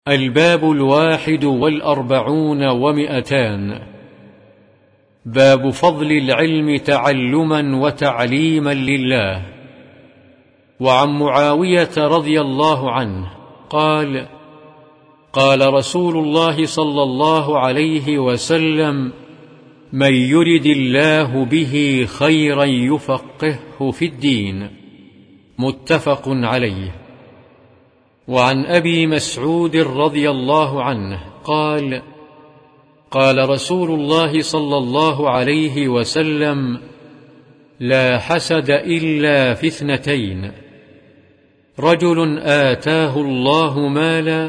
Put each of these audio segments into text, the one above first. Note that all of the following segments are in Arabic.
الباب 41 و200. باب فضل العلم تعلما وتعليما لله. وعن معاوية رضي الله عنه قال: قال رسول الله صلى الله عليه وسلم: من يرد الله به خيرا يفقهه في الدين. متفق عليه. وعن أبي مسعود رضي الله عنه قال: قال رسول الله صلى الله عليه وسلم: لا حسد إلا في 2: رجل آتاه الله مالا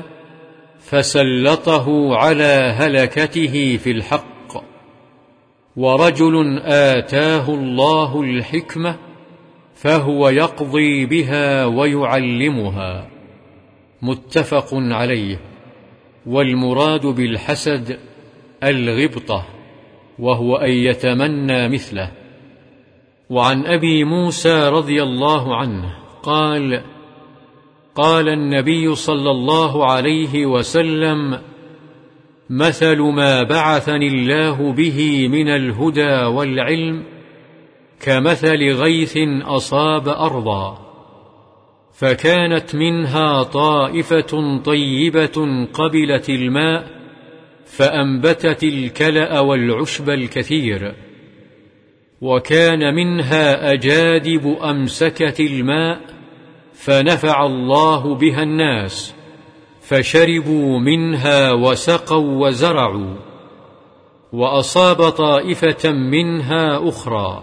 فسلطه على هلكته في الحق، ورجل آتاه الله الحكمة فهو يقضي بها ويعلمها. متفق عليه. والمراد بالحسد الغبطة، وهو أن يتمنى مثله. وعن أبي موسى رضي الله عنه قال: قال النبي صلى الله عليه وسلم: مثل ما بعثني الله به من الهدى والعلم كمثل غيث أصاب أرضا، فكانت منها طائفة طيبة قبلت الماء فأنبتت الكلأ والعشب الكثير، وكان منها أجادب أمسكت الماء فنفع الله بها الناس، فشربوا منها وسقوا وزرعوا. وأصاب طائفة منها أخرى،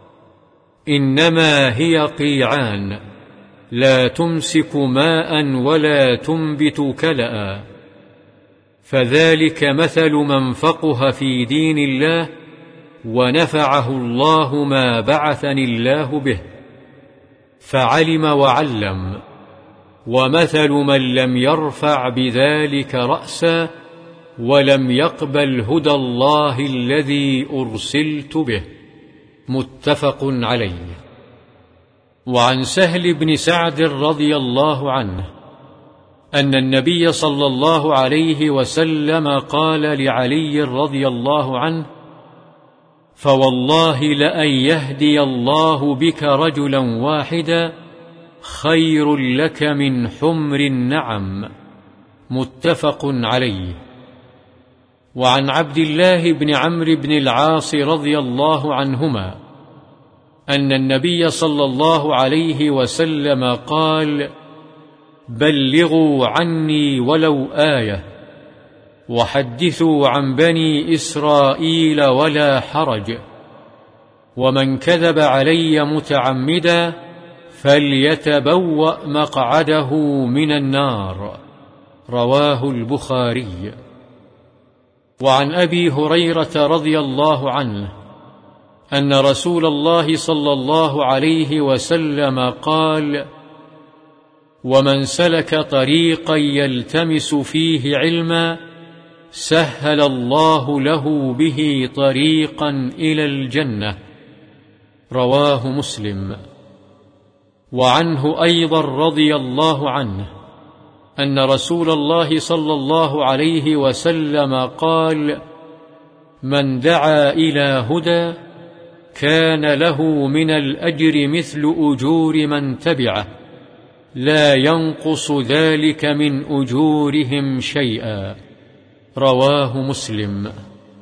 إنما هي قيعان لا تمسك ماء ولا تنبت كلأ، فذلك مثل من فقه في دين الله ونفعه الله ما بعثني الله به، فعلم وعلم. ومثل من لم يرفع بذلك رأسا ولم يقبل هدى الله الذي أرسلت به. متفق عليه. وعن سهل بن سعد رضي الله عنه أن النبي صلى الله عليه وسلم قال لعلي رضي الله عنه: فوالله لأن يهدي الله بك رجلا واحدا خير لك من حمر النعم. متفق عليه. وعن عبد الله بن عمرو بن العاص رضي الله عنهما أن النبي صلى الله عليه وسلم قال: بلغوا عني ولو آية، وحدثوا عن بني إسرائيل ولا حرج، ومن كذب علي متعمدا فليتبوأ مقعده من النار. رواه البخاري. وعن أبي هريرة رضي الله عنه أن رسول الله صلى الله عليه وسلم قال: ومن سلك طريقا يلتمس فيه علما سهل الله له به طريقا إلى الجنة. رواه مسلم. وعنه أيضا رضي الله عنه أن رسول الله صلى الله عليه وسلم قال: من دعا إلى هدى كان له من الأجر مثل أجور من تبعه، لا ينقص ذلك من أجورهم شيئا. رواه مسلم.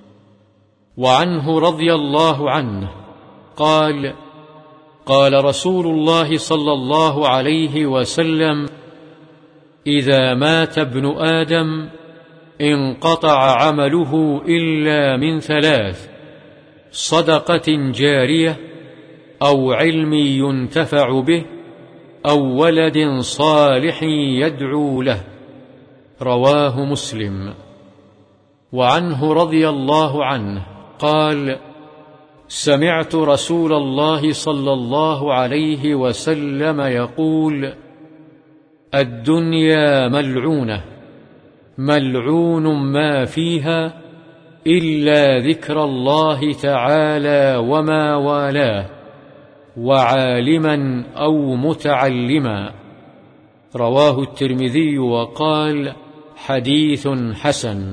وعنه رضي الله عنه قال: قال رسول الله صلى الله عليه وسلم: إذا مات ابن آدم انقطع عمله إلا من 3: صدقة جارية، أو علم ينتفع به، أو ولد صالح يدعو له. رواه مسلم. وعنه رضي الله عنه قال: سمعت رسول الله صلى الله عليه وسلم يقول: الدنيا ملعونة، ملعون ما فيها إلا ذكر الله تعالى وما والاه، وعالما أو متعلما. رواه الترمذي وقال: حديث حسن.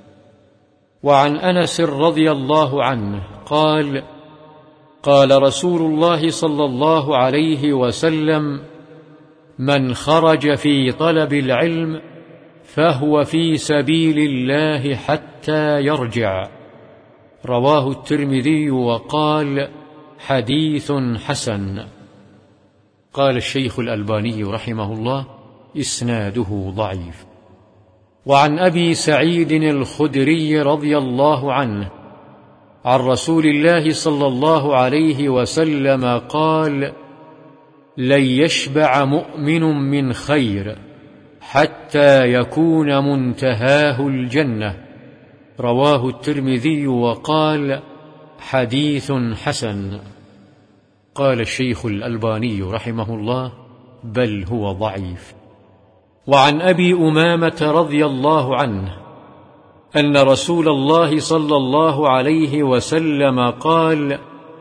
وعن أنس رضي الله عنه قال: قال رسول الله صلى الله عليه وسلم: من خرج في طلب العلم فهو في سبيل الله حتى يرجع. رواه الترمذي وقال: حديث حسن. قال الشيخ الألباني رحمه الله: إسناده ضعيف. وعن أبي سعيد الخدري رضي الله عنه عن رسول الله صلى الله عليه وسلم قال: لن يشبع مؤمن من خير حتى يكون منتهاه الجنة. رواه الترمذي وقال: حديث حسن. قال الشيخ الألباني رحمه الله: بل هو ضعيف. وعن أبي أمامة رضي الله عنه أن رسول الله صلى الله عليه وسلم قال: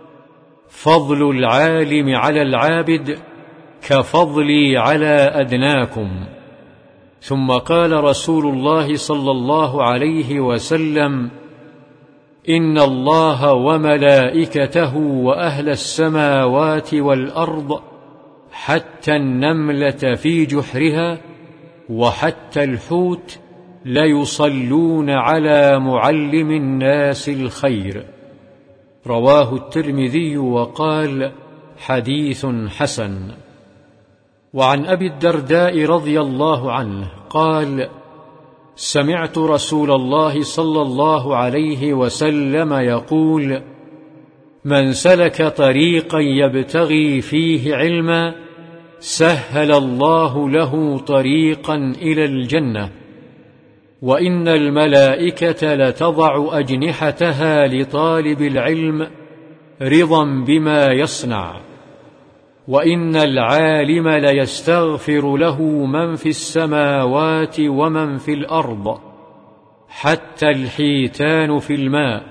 فضل العالم على العابد كفضلي على أدناكم. ثم قال رسول الله صلى الله عليه وسلم: إن الله وملائكته وأهل السماوات والأرض حتى النملة في جحرها وحتى الحوت ليصلون على معلم الناس الخير. رواه الترمذي وقال: حديث حسن. وعن أبي الدرداء رضي الله عنه قال: سمعت رسول الله صلى الله عليه وسلم يقول: من سلك طريقا يبتغي فيه علما سهل الله له طريقا إلى الجنة. وإن الملائكة لتضع أجنحتها لطالب العلم رضا بما يصنع. وإن العالم ليستغفر له من في السماوات ومن في الأرض حتى الحيتان في الماء.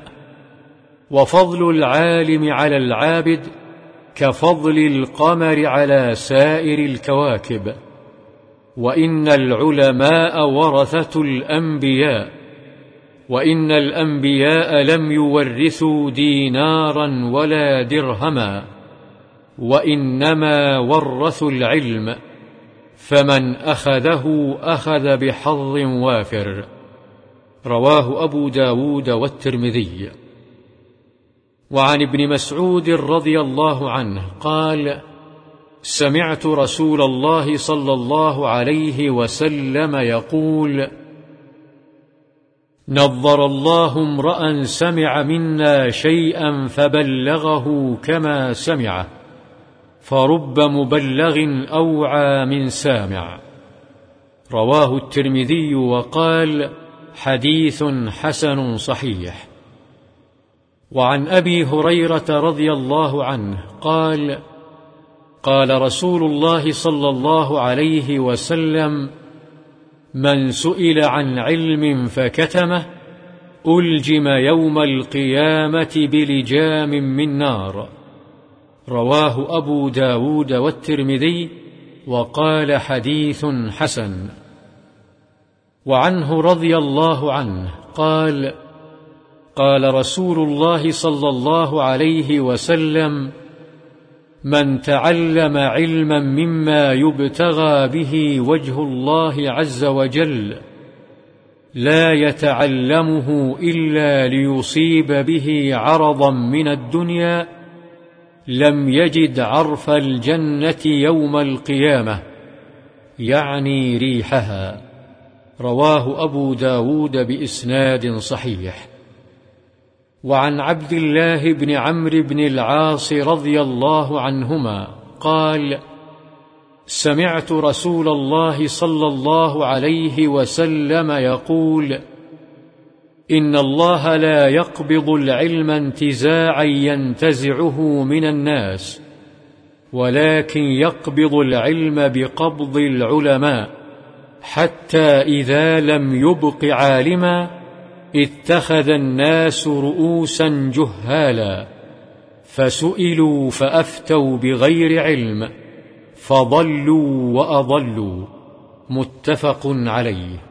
وفضل العالم على العابد كفضل القمر على سائر الكواكب. وإن العلماء ورثة الأنبياء، وإن الأنبياء لم يورثوا دينارا ولا درهما، وإنما ورثوا العلم، فمن أخذه أخذ بحظ وافر. رواه أبو داود والترمذي. وعن ابن مسعود رضي الله عنه قال: سمعت رسول الله صلى الله عليه وسلم يقول: نظر الله امرأ سمع منا شيئا فبلغه كما سمعه، فرب مبلغ أوعى من سامع. رواه الترمذي وقال: حديث حسن صحيح. وعن أبي هريرة رضي الله عنه قال: قال رسول الله صلى الله عليه وسلم: من سئل عن علم فكتمه ألجم يوم القيامة بلجام من نار. رواه أبو داود والترمذي وقال: حديث حسن. وعنه رضي الله عنه قال: قال رسول الله صلى الله عليه وسلم: من تعلم علما مما يبتغى به وجه الله عز وجل لا يتعلمه إلا ليصيب به عرضا من الدنيا لم يجد عرف الجنة يوم القيامة، يعني ريحها. رواه أبو داود بإسناد صحيح. وعن عبد الله بن عمرو بن العاص رضي الله عنهما قال: سمعت رسول الله صلى الله عليه وسلم يقول: إن الله لا يقبض العلم انتزاعا ينتزعه من الناس، ولكن يقبض العلم بقبض العلماء، حتى إذا لم يبق عالما اتخذ الناس رؤوسا جهالا، فسئلوا فأفتوا بغير علم، فضلوا وأضلوا. متفق عليه.